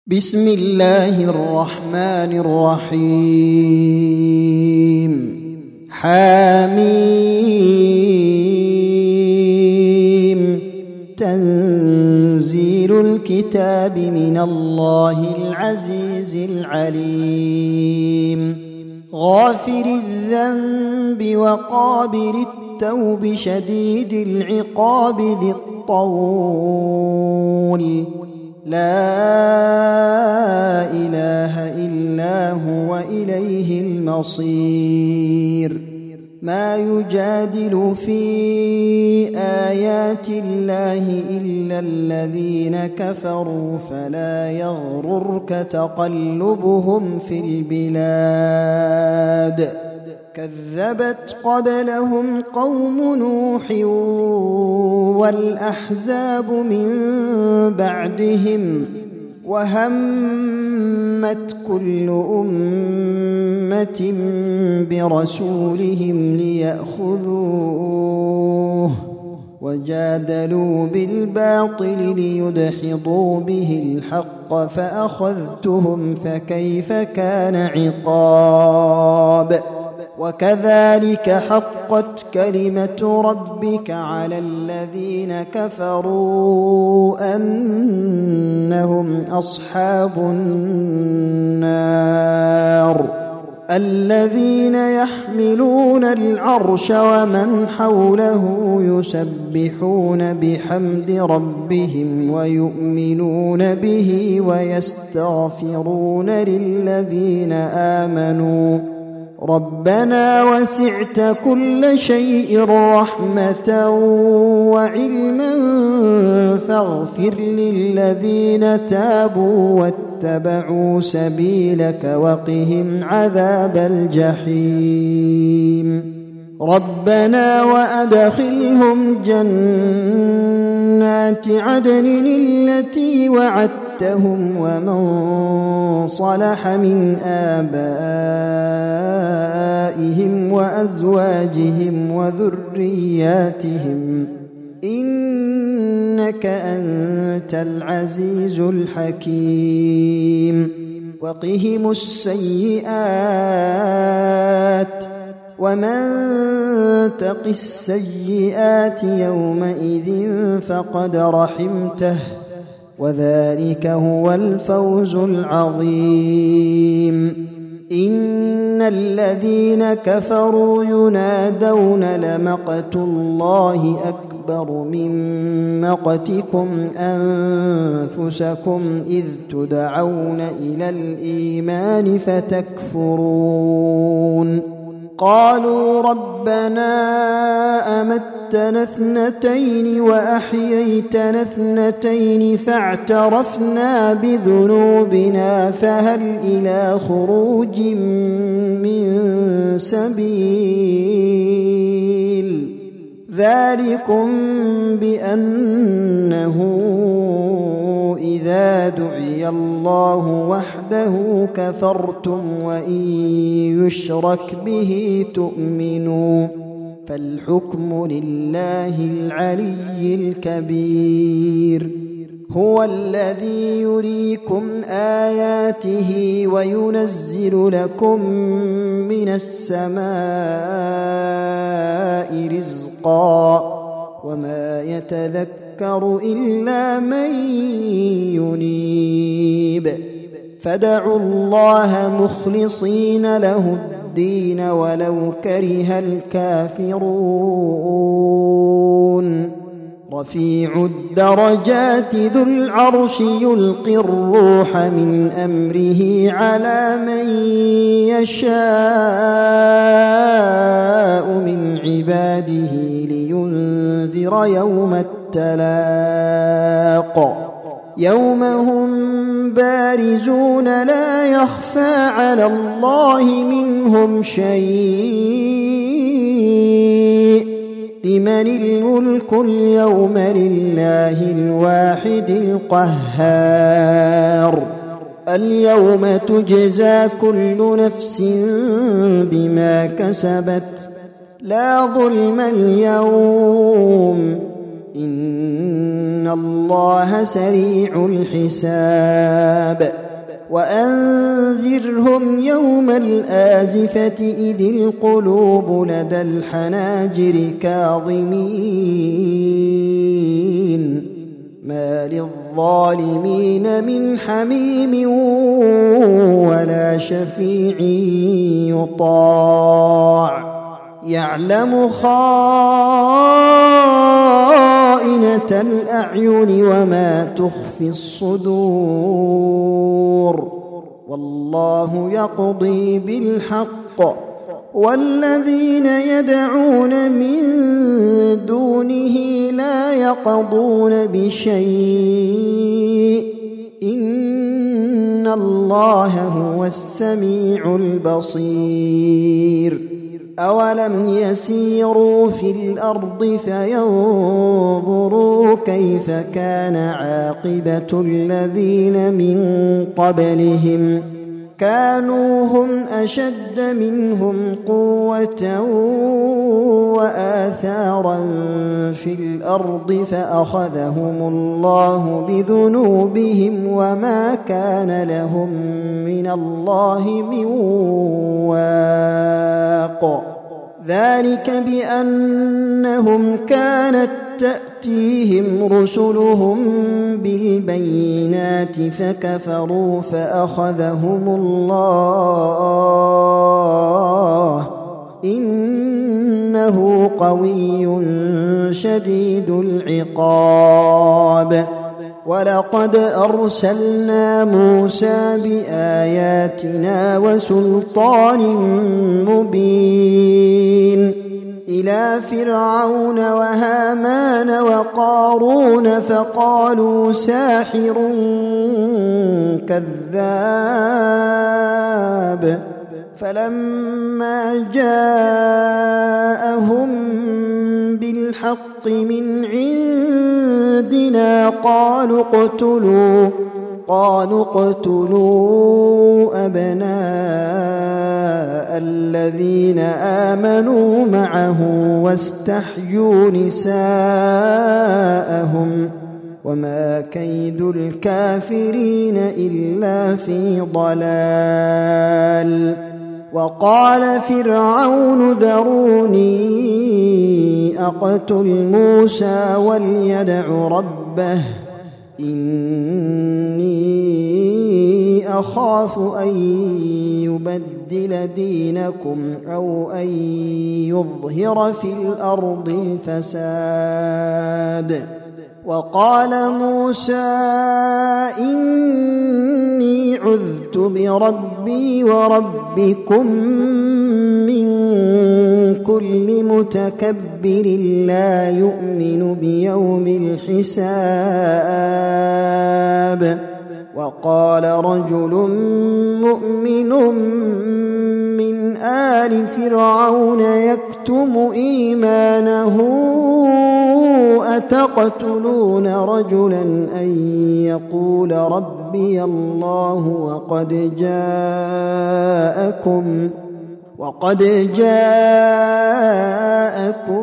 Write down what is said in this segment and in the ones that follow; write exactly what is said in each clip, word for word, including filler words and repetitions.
بسم الله الرحمن الرحيم. حميم. تنزيل الكتاب من الله العزيز العليم. غافر الذنب وقابل التوب شديد العقاب ذي الطول. لا إله إلا هو إليه المصير. ما يجادل في آيات الله إلا الذين كفروا فلا يغررك تقلبهم في البلاد. كذبت قبلهم قوم نوح والأحزاب من بعدهم وهمت كل أمة برسولهم ليأخذوه وجادلوا بالباطل ليدحضوا به الحق فأخذتهم فكيف كان عقاب. وكذلك حقت كلمة ربك على الذين كفروا أنهم أصحاب النار. الذين يحملون العرش ومن حوله يسبحون بحمد ربهم ويؤمنون به ويستغفرون للذين آمنوا ربنا وسعت كل شيء رحمة وعلما فاغفر للذين تابوا واتبعوا سبيلك وقهم عذاب الجحيم. ربنا وأدخلهم جنات عدن التي وعدتهم ومن صلح من آبائهم وأزواجهم وذرياتهم إنك أنت العزيز الحكيم. وقهم السيئات ومن تق السيئات يومئذ فقد رحمته وذلك هو الفوز العظيم. إن الذين كفروا ينادون لمقت الله أكبر من مقتكم أنفسكم إذ تدعون إلى الإيمان فتكفرون. قالوا ربنا أمتنا اثنتين وأحييتنا اثنتين فاعترفنا بذنوبنا فهل إلى خروج من سبيل. ذلكم بأنه إذا دعي الله وحده كفرتم وإن يشرك به تؤمنوا فالحكم لله العلي الكبير. هو الذي يريكم آياته وينزل لكم من السماء رزقا وما يتذكر إلا من ينيب. فادعوا الله مخلصين له الدين ولو كره الكافرون. رفيع الدرجات ذو العرش يلقي الروح من أمره على من يشاء من عباده لينذر يوم التلاق. يوم هم بارزون لا يخفى على الله منهم شيء. لمن الملك اليوم لله الواحد القهار. اليوم تجزى كل نفس بما كسبت لا ظلم اليوم إن الله سريع الحساب. وأنذرهم يوم الآزفة إذ القلوب لدى الحناجر كاظمين ما للظالمين من حميم ولا شفيع يطاع يعلم خائنة الأعين وما تخفي الصدور والله يقضي بالحق والذين يدعون من دونه لا يقضون بشيء إن الله هو السميع البصير أولم يسيروا في الأرض فينظروا كيف كان عاقبة الذين من قبلهم كانوا هم أشد منهم قوة وآثارا في الأرض فأخذهم الله بذنوبهم وما كان لهم من الله من واق ذلك بأنهم كانت تأتيهم رسلهم بالبينات فكفروا فأخذهم الله إنه قوي شديد العقاب ولقد أرسلنا موسى بآياتنا وسلطان مبين إلى فرعون وهامان وقارون فقالوا ساحر كذاب فلما جاءهم بالحق من عندنا قالوا اقتلوا قالوا اقتلوا أبناء الذين آمنوا معه واستحيوا نساءهم وما كيد الكافرين إلا في ضلال وقال فرعون ذروني أقتل موسى وليدع ربه إني أخاف أن يبدل دينكم أو أن يظهر في الأرض الفساد وقال موسى إني عذت بربي وربكم من كل متكبر لا يؤمن بيوم الحساب وقال رجل مؤمن من آل فرعون يكتم إيمانه أتقتلون رجلا أن يقول ربي الله وقد جاءكم وقد جاءكم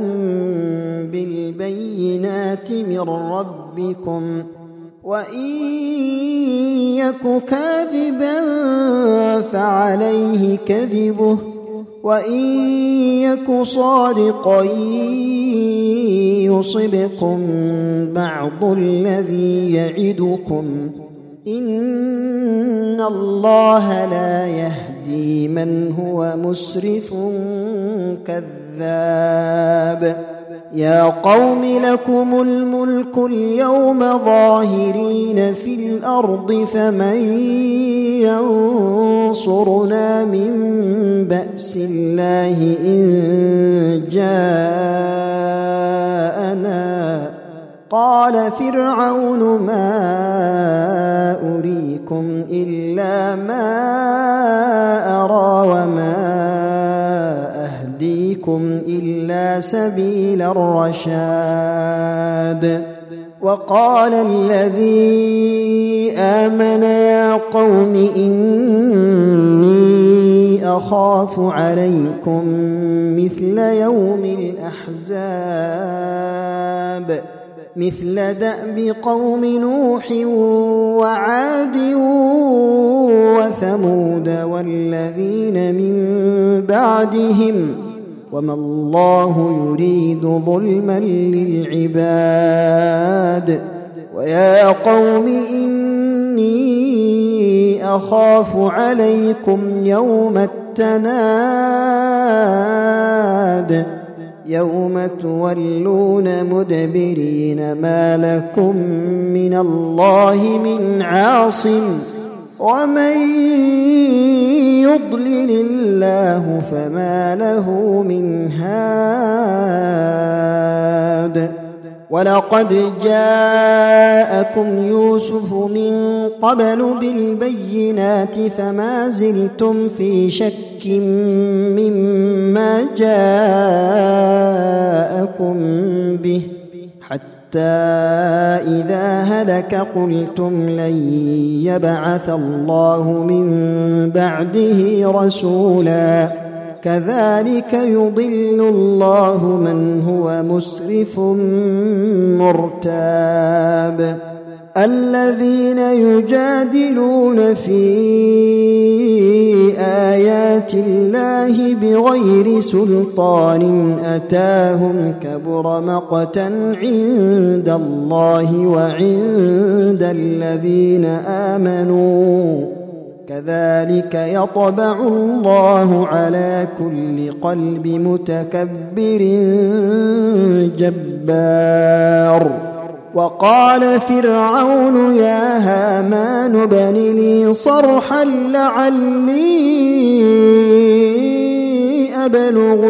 بالبينات من ربكم وإن يك كاذبا فعليه كذبه وإن يك صادقا يصبكم بعض الذي يعدكم إن الله لا يهدي من هو مسرف كذاب يا قوم لكم الملك اليوم ظاهرين في الأرض فمن ينصرنا من بأس الله إن جاءنا قال فرعون ما أريكم إلا ما أرى وما أهديكم إلا سبيل الرشاد وقال الذي آمن يا قوم إني أخاف عليكم مثل يوم الأحزاب مثل دأب قوم نوح وعاد والذين من بعدهم وما الله يريد ظلما للعباد. ويا قوم إني أخاف عليكم يوم التناد يوم تولون مدبرين ما لكم من الله من عاصم ومن يضلل الله فما له من هاد. ولقد جاءكم يوسف من قبل بالبينات فما زلتم في شك مما جاءكم به حتى إذا هلك قلتم لن يبعث الله من بعده رسولا كذلك يضل الله من هو مسرف مرتاب. الذين يجادلون في آيات الله بغير سلطان أتاهم كبر مقتا عند الله وعند الذين آمنوا كذلك يطبع الله على كل قلب متكبر جبار. وقال فرعون يا هامان ابن لي صرحا لعلي أبلغ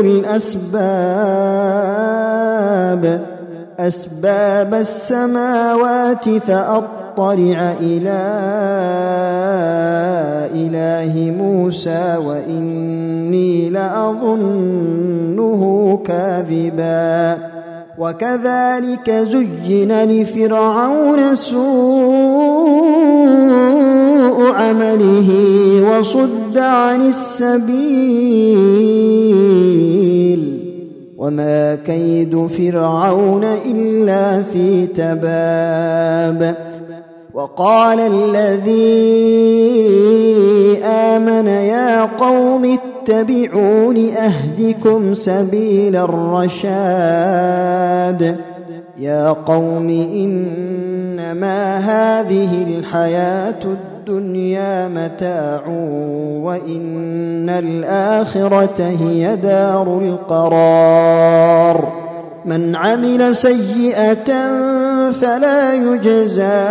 الأسباب أسباب السماوات فأطلع إلى إله موسى وإني لأظنه كاذبا. وكذلك زين لفرعون سوء عمله وصد عن السبيل وما كيد فرعون إلا في تباب. وقال الذي آمن يا قوم اتبعون أهدكم سبيل الرشاد. يا قوم إنما هذه الحياة الدنيا متاع وإن الآخرة هي دار القرار. من عمل سيئة فلا يجزى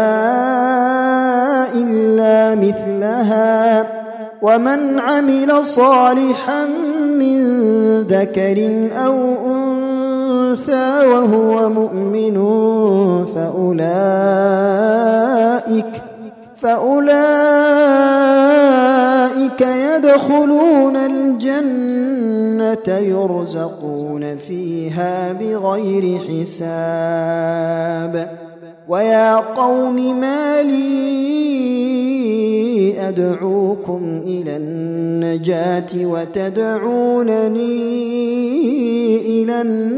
إلا مثلها ومن عمل صالحا من ذكر أو أنثى وهو مؤمن فأولئك فأولئك يدخلون الجنة يرزقون فيها بغير حساب. ويا قوم ما لي أدعوكم إلى النجاة وتدعونني إلى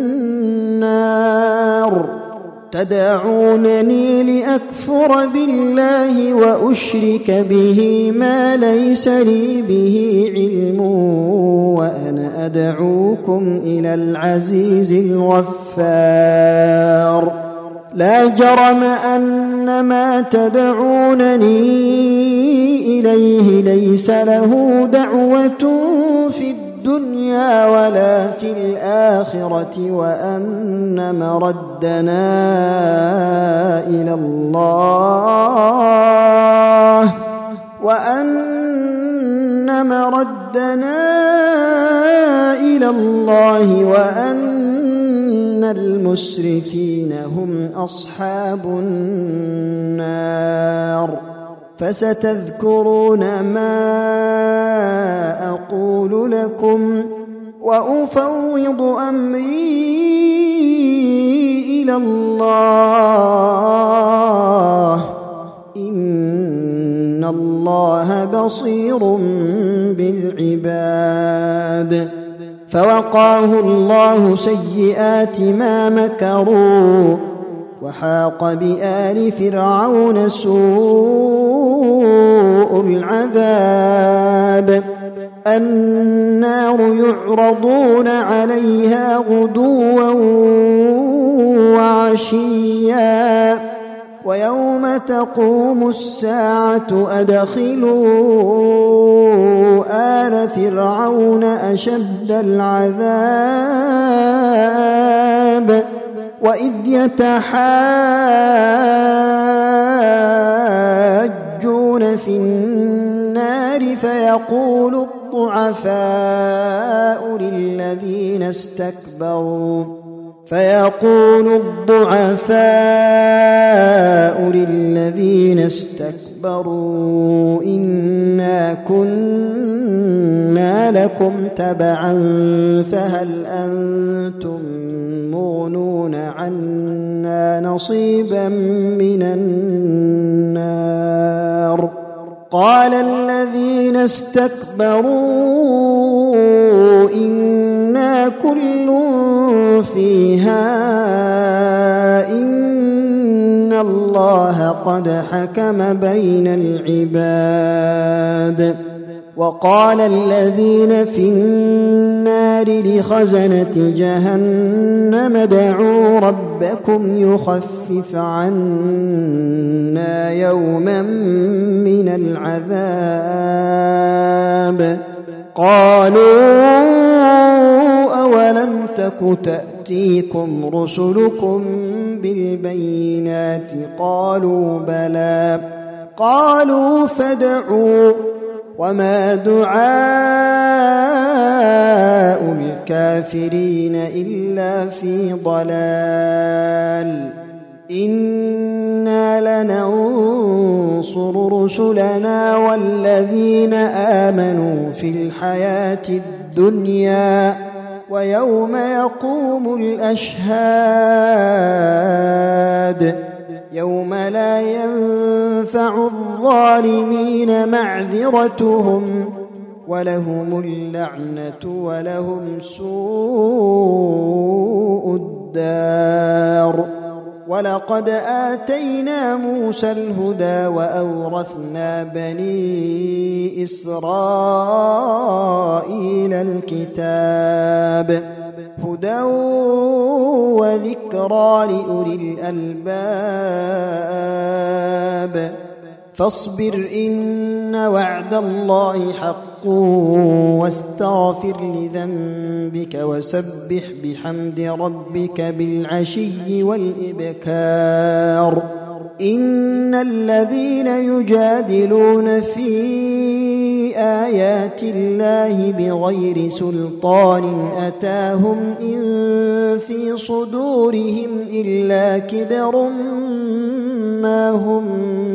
النار تدعونني لأكفر بالله وأشرك به ما ليس لي به علم وأنا أدعوكم إلى العزيز الغفار. لا جرم أن ما تدعونني إليه ليس له دعوة في الدنيا ولا في الآخرة وأن مردنا إلى الله وأن مردنا إلى الله وأن المسرفين هم أصحاب النار. فستذكرون ما أقول لكم وأفوض أمري إلى الله إن الله بصير بالعباد. فوقاه الله سيئات ما مكروا وحاق بآل فرعون سوء العذاب النار يعرضون عليها غدوا وعشيا ويوم تقوم الساعة أدخلوا آل فرعون أشد العذاب وإذ يتحاجون في النار فيقول الضعفاء للذين استكبروا فيقول الضعفاء للذين استكبروا إنا كنا لكم تبعا فهل أنتم مغنون عنا نصيبا من النار قال الذين استكبروا إنا كل فيها إن الله قد حكم بين العباد وقال الذين في النار لخزنة جهنم ادعوا ربكم يخفف عنا يوما من العذاب قالوا أولم تك تأتيكم رسلكم بالبينات قالوا بلى قالوا فادعوا وما دعاء الكافرين إلا في ضلال إنا لننصر رسلنا والذين آمنوا في الحياة الدنيا ويوم يقوم الأشهاد يوم لا ينفع الظالمين معذرتهم ولهم اللعنة ولهم سوء الدار ولقد آتينا موسى الهدى وأورثنا بني إسرائيل الكتاب هدى وذكرى لأولي الألباب فاصبر إن وعد الله حق واستغفر لذنبك وسبح بحمد ربك بالعشي والإبكار إن الذين يجادلون في آيات الله بغير سلطان أتاهم إن في صدورهم إلا كبر ما هم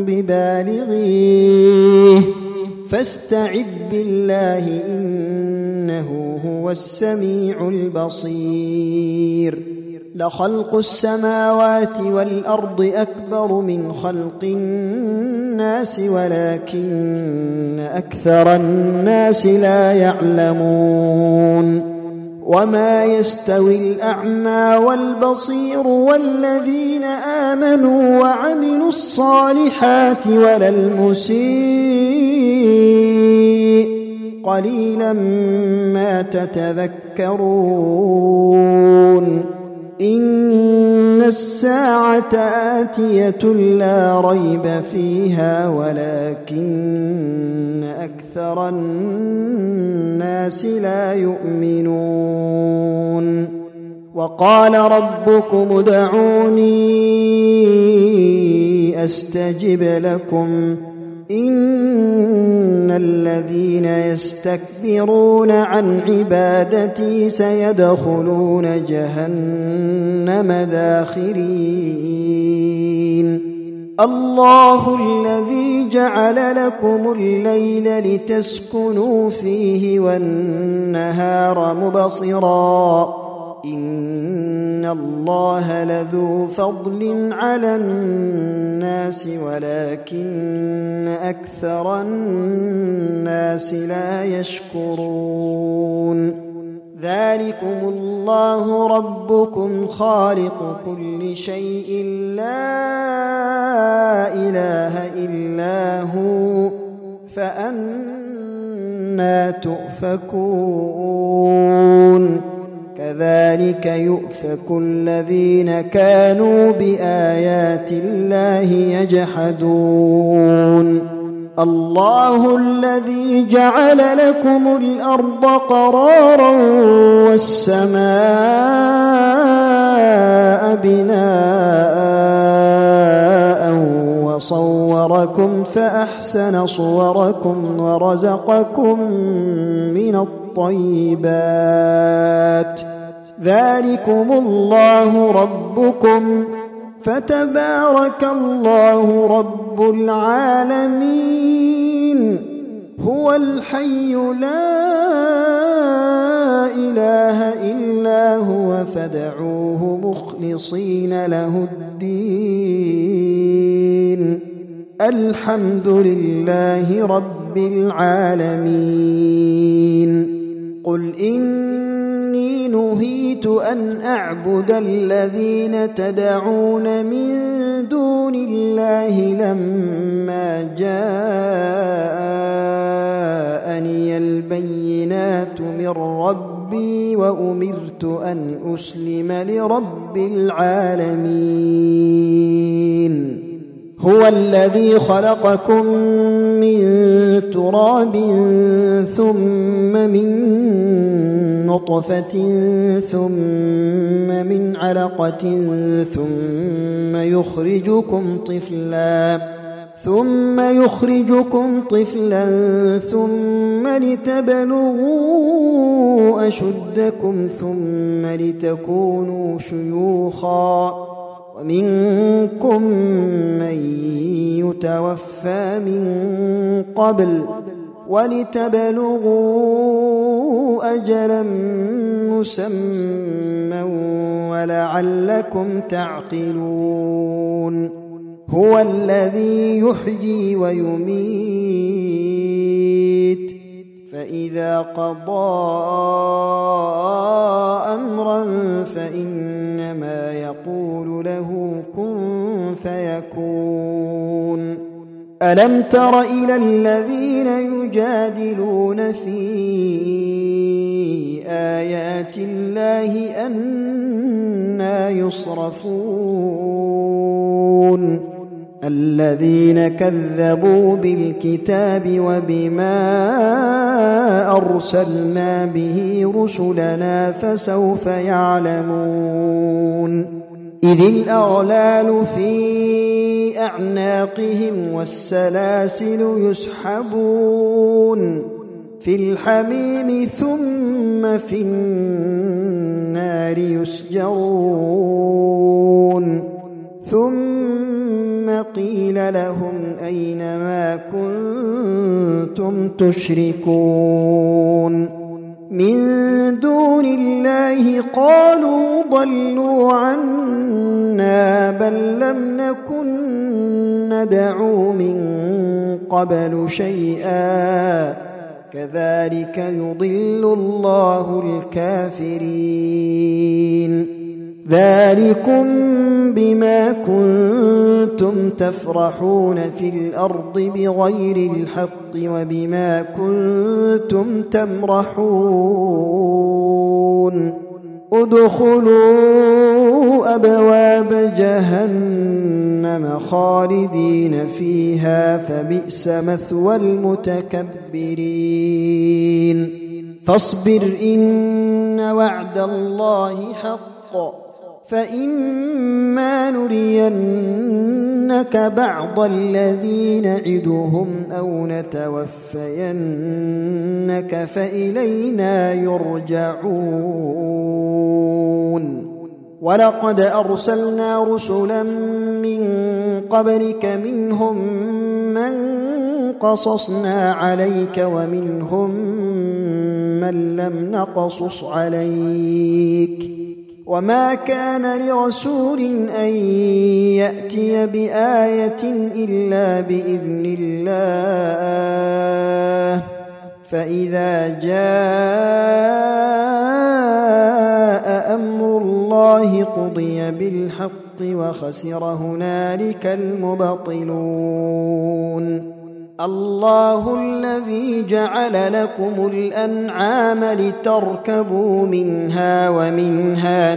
ببالغيه فاستعذ بالله إنه هو السميع البصير لخلق السماوات والأرض أكبر من خلق الناس ولكن أكثر الناس لا يعلمون وما يستوي الأعمى والبصير والذين آمنوا وعملوا الصالحات ولا المسيء قليلا ما تتذكرون إن الساعة آتية لا ريب فيها ولكن أكثر الناس لا يؤمنون وقال ربكم ادعوني أستجب لكم إن الذين يستكبرون عن عبادتي سيدخلون جهنم داخرين الله الذي جعل لكم الليل لتسكنوا فيه والنهار مبصرا إن الله لذو فضل على الناس ولكن أكثر الناس لا يشكرون ذلكم الله ربكم خالق كل شيء لا إله إلا هو فأنا أنا تؤفكون كذلك يؤفك الذين كانوا بآيات الله يجحدون الله الذي جعل لكم الأرض قرارا والسماء بناء وصوركم فأحسن صوركم ورزقكم من الطيبات ذلكم الله ربكم فتبارك الله رب العالمين هو الحي لا إله إلا هو فادعوه مخلصين له الدين الحمد لله رب العالمين قل إني نهيت أن أعبد الذين تدعون من دون الله لما جاءني البينات من ربي وأمرت أن أسلم لرب العالمين هو الذي خلقكم من تراب ثم من نطفة ثم من علقة ثم يخرجكم طفلا ثم يخرجكم طفلا ثم لتبلغوا أشدكم ثم لتكونوا شيوخا ومنكم من يتوفى من قبل ولتبلغوا أجلا مسمى ولعلكم تعقلون هو الذي يحيي ويميت فإذا قضى أمرا فإنما يقول له كن فيكون ألم تر إلى الذين يجادلون في آيات الله أنى يصرفون الذين كذبوا بالكتاب وبما أرسلنا به رسلنا فسوف يعلمون إذ الأغلال في أعناقهم والسلاسل يسحبون في الحميم ثم في النار يسجرون ثم قيل لهم أين ما كنتم تشركون من دون الله قالوا ضلوا عنا بل لم نكن ندعو من قبل شيئا كذلك يضل الله الكافرين ذلكم بما كنتم تفرحون في الأرض بغير الحق وبما كنتم تمرحون ادخلوا أبواب جهنم خالدين فيها فبئس مثوى المتكبرين فاصبر إن وعد الله حق فإما نرينك بعض الذي نعدهم أو نتوفينك فإلينا يرجعون ولقد أرسلنا رسلا من قبلك منهم من قصصنا عليك ومنهم من لم نقصص عليك وما كان لرسول أن يأتي بآية إلا بإذن الله فإذا جاء أمر الله قضي بالحق وخسر هنالك المبطلون الله الذي جعل لكم الأنعام لتركبوا منها ومنها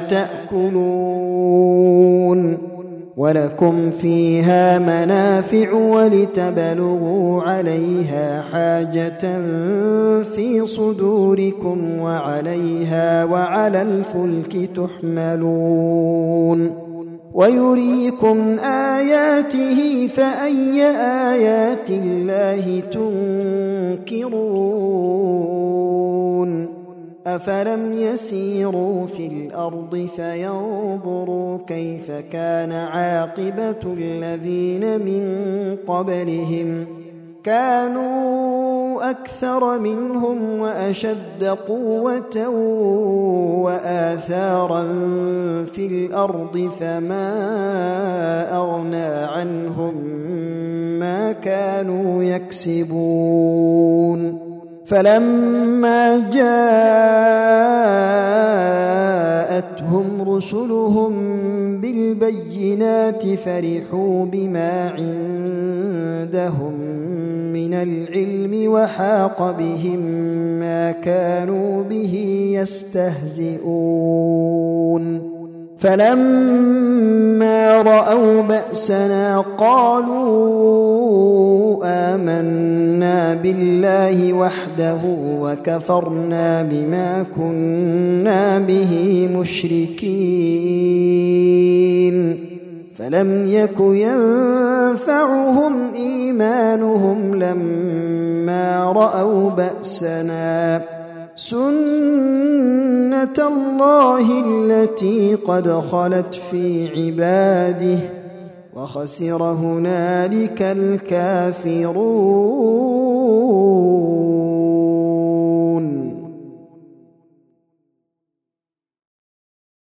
تأكلون ولكم فيها منافع ولتبلغوا عليها حاجة في صدوركم وعليها وعلى الفلك تحملون ويريكم آياته فأي آيات الله تنكرون أفلم يسيروا في الأرض فينظروا كيف كان عاقبة الذين من قبلهم كانوا أكثر منهم وأشد قوة وآثارا في الأرض فما أغنى عنهم ما كانوا يكسبون فلما جاءتهم رسلهم بالبينات فرحوا بما عندهم من العلم وحاق بهم ما كانوا به يستهزئون فلما رأوا بأسنا قالوا آمنا بالله وحده وكفرنا بما كنا به مشركين فلم يك ينفعهم إيمانهم لما رأوا بأسنا سنة الله التي قد خلت في عباده وخسر هنالك الكافرون.